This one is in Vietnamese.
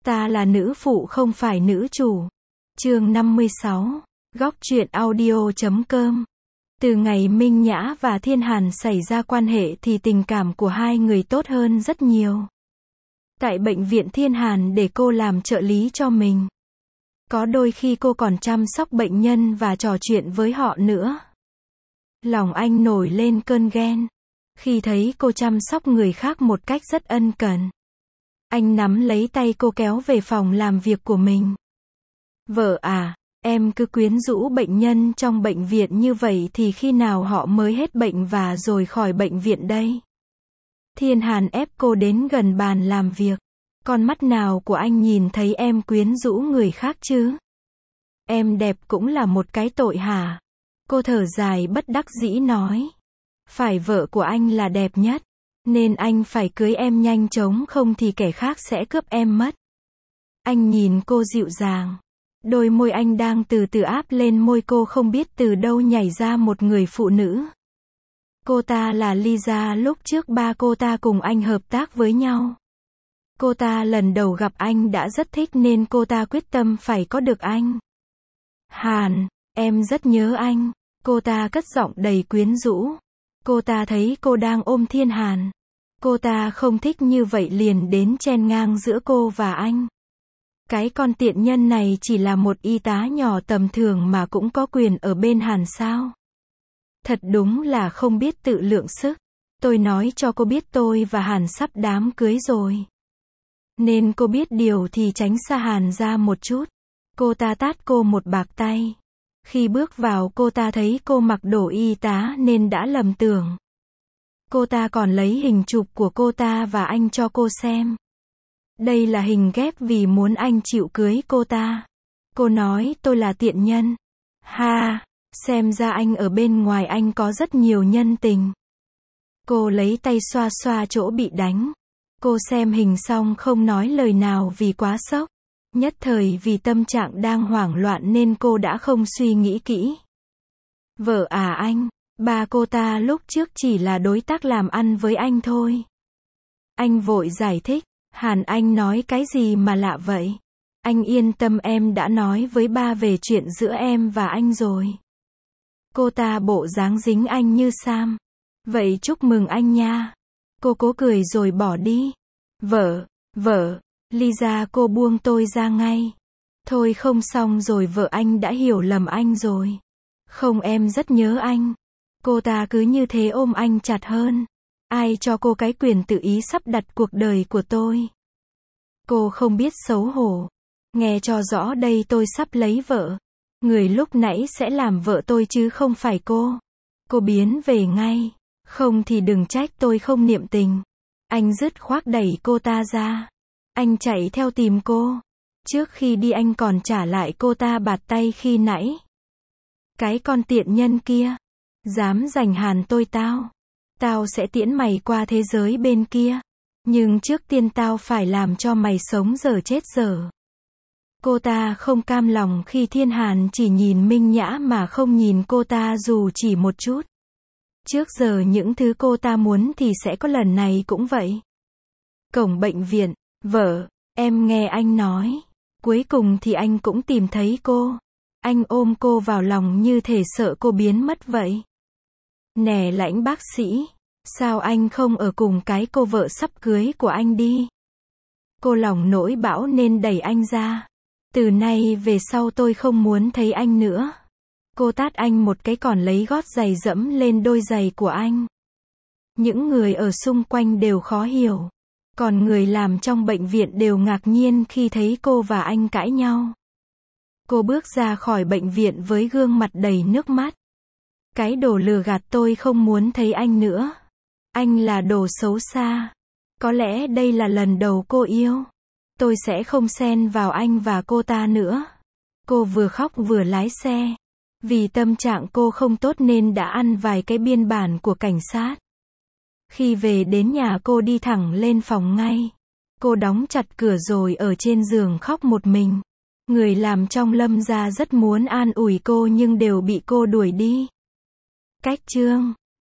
Ta là nữ phụ không phải nữ chủ. Chương 56. Góc truyện audio.com. Từ ngày Minh Nhã và Thiên Hàn xảy ra quan hệ thì tình cảm của hai người tốt hơn rất nhiều. Tại bệnh viện Thiên Hàn để cô làm trợ lý cho mình. Có đôi khi cô còn chăm sóc bệnh nhân và trò chuyện với họ nữa. Lòng anh nổi lên cơn ghen. Khi thấy cô chăm sóc người khác một cách rất ân cần. Anh nắm lấy tay cô kéo về phòng làm việc của mình. Vợ à, em cứ quyến rũ bệnh nhân trong bệnh viện như vậy thì khi nào họ mới hết bệnh và rồi khỏi bệnh viện đây? Thiên Hàn ép cô đến gần bàn làm việc. Con mắt nào của anh nhìn thấy em quyến rũ người khác chứ? Em đẹp cũng là một cái tội hả? Cô thở dài bất đắc dĩ nói. Phải vợ của anh là đẹp nhất. Nên anh phải cưới em nhanh chóng không thì kẻ khác sẽ cướp em mất. Anh nhìn cô dịu dàng. Đôi môi anh đang từ từ áp lên môi cô, không biết từ đâu nhảy ra một người phụ nữ. Cô ta là Lisa, lúc trước ba cô ta cùng anh hợp tác với nhau. Cô ta lần đầu gặp anh đã rất thích nên cô ta quyết tâm phải có được anh. Hàn, em rất nhớ anh. Cô ta cất giọng đầy quyến rũ. Cô ta thấy cô đang ôm Thiên Hàn. Cô ta không thích như vậy liền đến chen ngang giữa cô và anh. Cái con tiện nhân này chỉ là một y tá nhỏ tầm thường mà cũng có quyền ở bên Hàn sao? Thật đúng là không biết tự lượng sức. Tôi nói cho cô biết tôi và Hàn sắp đám cưới rồi. Nên cô biết điều thì tránh xa Hàn ra một chút. Cô ta tát cô một bạt tay. Khi bước vào cô ta thấy cô mặc đồ y tá nên đã lầm tưởng. Cô ta còn lấy hình chụp của cô ta và anh cho cô xem. Đây là hình ghép vì muốn anh chịu cưới cô ta. Cô nói tôi là tiện nhân. Ha, xem ra anh ở bên ngoài anh có rất nhiều nhân tình. Cô lấy tay xoa xoa chỗ bị đánh. Cô xem hình xong không nói lời nào vì quá sốc. Nhất thời vì tâm trạng đang hoảng loạn nên cô đã không suy nghĩ kỹ. Vợ à anh, ba cô ta lúc trước chỉ là đối tác làm ăn với anh thôi. Anh vội giải thích. Hàn, anh nói cái gì mà lạ vậy? Anh yên tâm, em đã nói với ba về chuyện giữa em và anh rồi. Cô ta bộ dáng dính anh như Sam. Vậy chúc mừng anh nha. Cô cố cười rồi bỏ đi. Vợ, Lisa, cô buông tôi ra ngay. Thôi không, xong rồi, vợ anh đã hiểu lầm anh rồi. Không, em rất nhớ anh. Cô ta cứ như thế ôm anh chặt hơn. Ai cho cô cái quyền tự ý sắp đặt cuộc đời của tôi? Cô không biết xấu hổ. Nghe cho rõ đây, tôi sắp lấy vợ. Người lúc nãy sẽ làm vợ tôi chứ không phải cô. Cô biến về ngay. Không thì đừng trách tôi không niệm tình. Anh dứt khoát đẩy cô ta ra. Anh chạy theo tìm cô. Trước khi đi anh còn trả lại cô ta bạt tay khi nãy. Cái con tiện nhân kia. Dám giành Hàn tôi tao. Tao sẽ tiễn mày qua thế giới bên kia. Nhưng trước tiên tao phải làm cho mày sống dở chết dở. Cô ta không cam lòng khi Thiên Hàn chỉ nhìn Minh Nhã mà không nhìn cô ta dù chỉ một chút. Trước giờ những thứ cô ta muốn thì sẽ có, lần này cũng vậy. Cổng bệnh viện. Vợ, em nghe anh nói. Cuối cùng thì anh cũng tìm thấy cô. Anh ôm cô vào lòng như thể sợ cô biến mất vậy. Nè Lãnh bác sĩ. Sao anh không ở cùng cái cô vợ sắp cưới của anh đi? Cô lòng nỗi bão nên đẩy anh ra. Từ nay về sau tôi không muốn thấy anh nữa. Cô tát anh một cái còn lấy gót giày dẫm lên đôi giày của anh. Những người ở xung quanh đều khó hiểu. Còn người làm trong bệnh viện đều ngạc nhiên khi thấy cô và anh cãi nhau. Cô bước ra khỏi bệnh viện với gương mặt đầy nước mắt. Cái đồ lừa gạt, tôi không muốn thấy anh nữa. Anh là đồ xấu xa. Có lẽ đây là lần đầu cô yêu. Tôi sẽ không xen vào anh và cô ta nữa. Cô vừa khóc vừa lái xe. Vì tâm trạng cô không tốt nên đã ăn vài cái biên bản của cảnh sát. Khi về đến nhà cô đi thẳng lên phòng ngay. Cô đóng chặt cửa rồi ở trên giường khóc một mình. Người làm trong Lâm gia rất muốn an ủi cô nhưng đều bị cô đuổi đi. Cách chương